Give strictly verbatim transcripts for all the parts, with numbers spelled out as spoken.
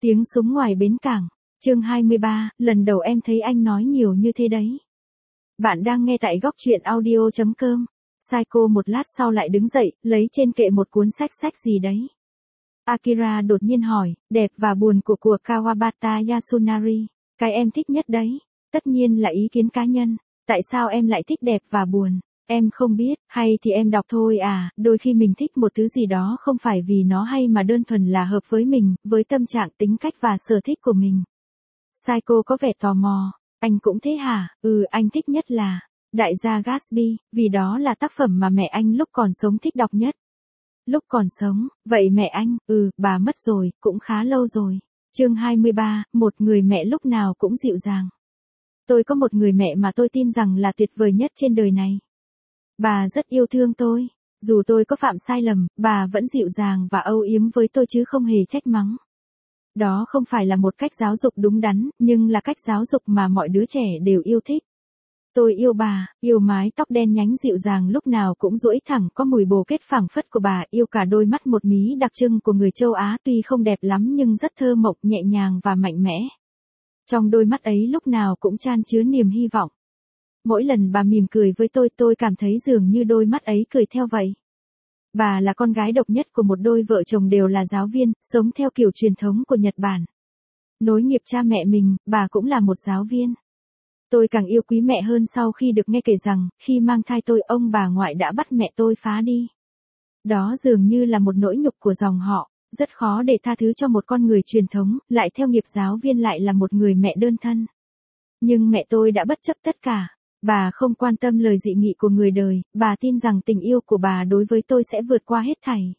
Tiếng súng ngoài bến cảng. Chương hai mươi ba, lần đầu em thấy anh nói nhiều như thế đấy. Bạn đang nghe tại góc truyện audio chấm com. Saiko một lát sau lại đứng dậy, lấy trên kệ một cuốn sách sách gì đấy. Akira đột nhiên hỏi, đẹp và buồn của của Kawabata Yasunari, cái em thích nhất đấy. Tất nhiên là ý kiến cá nhân. Tại sao em lại thích đẹp và buồn? Em không biết, hay thì em đọc thôi à, đôi khi mình thích một thứ gì đó không phải vì nó hay mà đơn thuần là hợp với mình, với tâm trạng tính cách và sở thích của mình. Saiko có vẻ tò mò, anh cũng thế hả? Ừ, anh thích nhất là Đại gia Gatsby, vì đó là tác phẩm mà mẹ anh lúc còn sống thích đọc nhất. Lúc còn sống, vậy mẹ anh, ừ, bà mất rồi, cũng khá lâu rồi. Chương hai mươi ba, một người mẹ lúc nào cũng dịu dàng. Tôi có một người mẹ mà tôi tin rằng là tuyệt vời nhất trên đời này. Bà rất yêu thương tôi, dù tôi có phạm sai lầm, bà vẫn dịu dàng và âu yếm với tôi chứ không hề trách mắng. Đó không phải là một cách giáo dục đúng đắn, nhưng là cách giáo dục mà mọi đứa trẻ đều yêu thích. Tôi yêu bà, yêu mái tóc đen nhánh dịu dàng lúc nào cũng duỗi thẳng, có mùi bồ kết phảng phất của bà, yêu cả đôi mắt một mí đặc trưng của người châu Á tuy không đẹp lắm nhưng rất thơ mộng, nhẹ nhàng và mạnh mẽ. Trong đôi mắt ấy lúc nào cũng chan chứa niềm hy vọng. Mỗi lần bà mỉm cười với tôi, tôi cảm thấy dường như đôi mắt ấy cười theo vậy. Bà là con gái độc nhất của một đôi vợ chồng đều là giáo viên, sống theo kiểu truyền thống của Nhật Bản. Nối nghiệp cha mẹ mình, bà cũng là một giáo viên. Tôi càng yêu quý mẹ hơn sau khi được nghe kể rằng, khi mang thai tôi, ông bà ngoại đã bắt mẹ tôi phá đi. Đó dường như là một nỗi nhục của dòng họ, rất khó để tha thứ cho một con người truyền thống, lại theo nghiệp giáo viên lại là một người mẹ đơn thân. Nhưng mẹ tôi đã bất chấp tất cả. Bà không quan tâm lời dị nghị của người đời, bà tin rằng tình yêu của bà đối với tôi sẽ vượt qua hết thảy.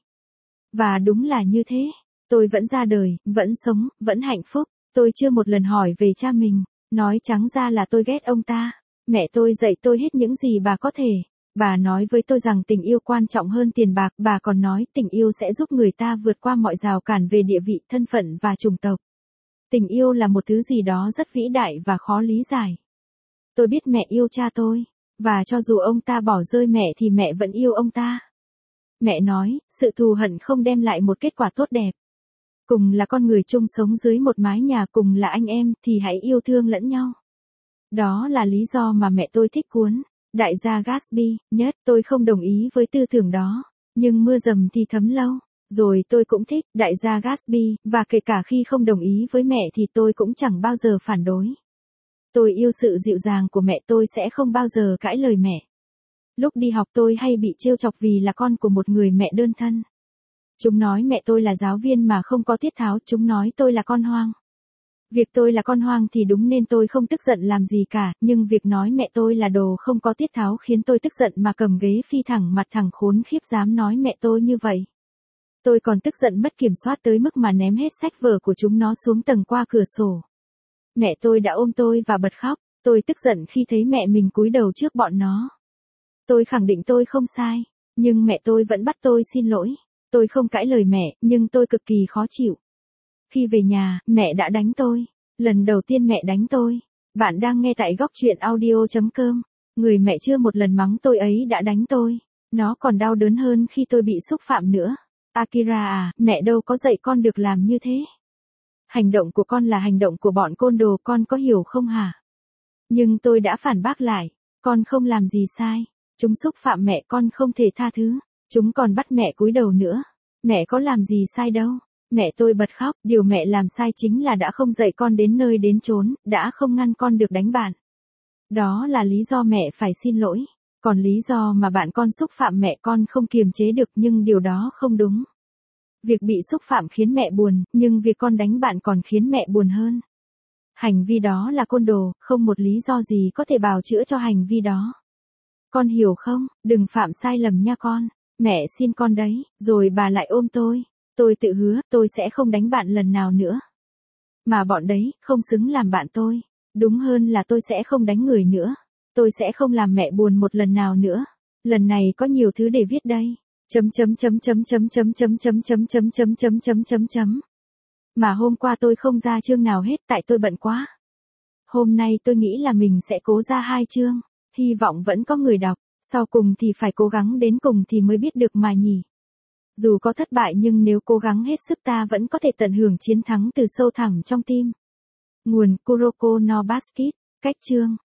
Và đúng là như thế. Tôi vẫn ra đời, vẫn sống, vẫn hạnh phúc. Tôi chưa một lần hỏi về cha mình. Nói trắng ra là tôi ghét ông ta. Mẹ tôi dạy tôi hết những gì bà có thể. Bà nói với tôi rằng tình yêu quan trọng hơn tiền bạc. Bà còn nói tình yêu sẽ giúp người ta vượt qua mọi rào cản về địa vị, thân phận và chủng tộc. Tình yêu là một thứ gì đó rất vĩ đại và khó lý giải. Tôi biết mẹ yêu cha tôi, và cho dù ông ta bỏ rơi mẹ thì mẹ vẫn yêu ông ta. Mẹ nói, sự thù hận không đem lại một kết quả tốt đẹp. Cùng là con người chung sống dưới một mái nhà, cùng là anh em, thì hãy yêu thương lẫn nhau. Đó là lý do mà mẹ tôi thích cuốn Đại gia Gatsby nhất. Tôi không đồng ý với tư tưởng đó, nhưng mưa dầm thì thấm lâu. Rồi tôi cũng thích Đại gia Gatsby, và kể cả khi không đồng ý với mẹ thì tôi cũng chẳng bao giờ phản đối. Tôi yêu sự dịu dàng của mẹ, tôi sẽ không bao giờ cãi lời mẹ. Lúc đi học tôi hay bị trêu chọc vì là con của một người mẹ đơn thân. Chúng nói mẹ tôi là giáo viên mà không có tiết tháo, chúng nói tôi là con hoang. Việc tôi là con hoang thì đúng nên tôi không tức giận làm gì cả, nhưng việc nói mẹ tôi là đồ không có tiết tháo khiến tôi tức giận mà cầm ghế phi thẳng mặt thẳng khốn khiếp dám nói mẹ tôi như vậy. Tôi còn tức giận mất kiểm soát tới mức mà ném hết sách vở của chúng nó xuống tầng qua cửa sổ. Mẹ tôi đã ôm tôi và bật khóc, tôi tức giận khi thấy mẹ mình cúi đầu trước bọn nó. Tôi khẳng định tôi không sai, nhưng mẹ tôi vẫn bắt tôi xin lỗi. Tôi không cãi lời mẹ, nhưng tôi cực kỳ khó chịu. Khi về nhà, mẹ đã đánh tôi. Lần đầu tiên mẹ đánh tôi. Bạn đang nghe tại góc truyện audio chấm com. Người mẹ chưa một lần mắng tôi ấy đã đánh tôi. Nó còn đau đớn hơn khi tôi bị xúc phạm nữa. Akira à, mẹ đâu có dạy con được làm như thế. Hành động của con là hành động của bọn côn đồ, con có hiểu không hả? Nhưng tôi đã phản bác lại, con không làm gì sai. Chúng xúc phạm mẹ, con không thể tha thứ. Chúng còn bắt mẹ cúi đầu nữa. Mẹ có làm gì sai đâu. Mẹ tôi bật khóc, điều mẹ làm sai chính là đã không dạy con đến nơi đến chốn, đã không ngăn con được đánh bạn. Đó là lý do mẹ phải xin lỗi. Còn lý do mà bạn con xúc phạm mẹ con không kiềm chế được, nhưng điều đó không đúng. Việc bị xúc phạm khiến mẹ buồn, nhưng việc con đánh bạn còn khiến mẹ buồn hơn. Hành vi đó là côn đồ, không một lý do gì có thể bào chữa cho hành vi đó. Con hiểu không, đừng phạm sai lầm nha con. Mẹ xin con đấy, rồi bà lại ôm tôi. Tôi tự hứa, tôi sẽ không đánh bạn lần nào nữa. Mà bọn đấy, không xứng làm bạn tôi. Đúng hơn là tôi sẽ không đánh người nữa. Tôi sẽ không làm mẹ buồn một lần nào nữa. Lần này có nhiều thứ để viết đây. Chấm chấm chấm chấm chấm chấm chấm chấm chấm chấm chấm chấm chấm chấm chấm. Mà hôm qua tôi không ra chương nào hết tại tôi bận quá. Hôm nay tôi nghĩ là mình sẽ cố ra hai chương, hy vọng vẫn có người đọc, sau cùng thì phải cố gắng đến cùng thì mới biết được mà nhỉ. Dù có thất bại nhưng nếu cố gắng hết sức ta vẫn có thể tận hưởng chiến thắng từ sâu thẳm trong tim. Nguồn Kuroko no Basket. Cách chương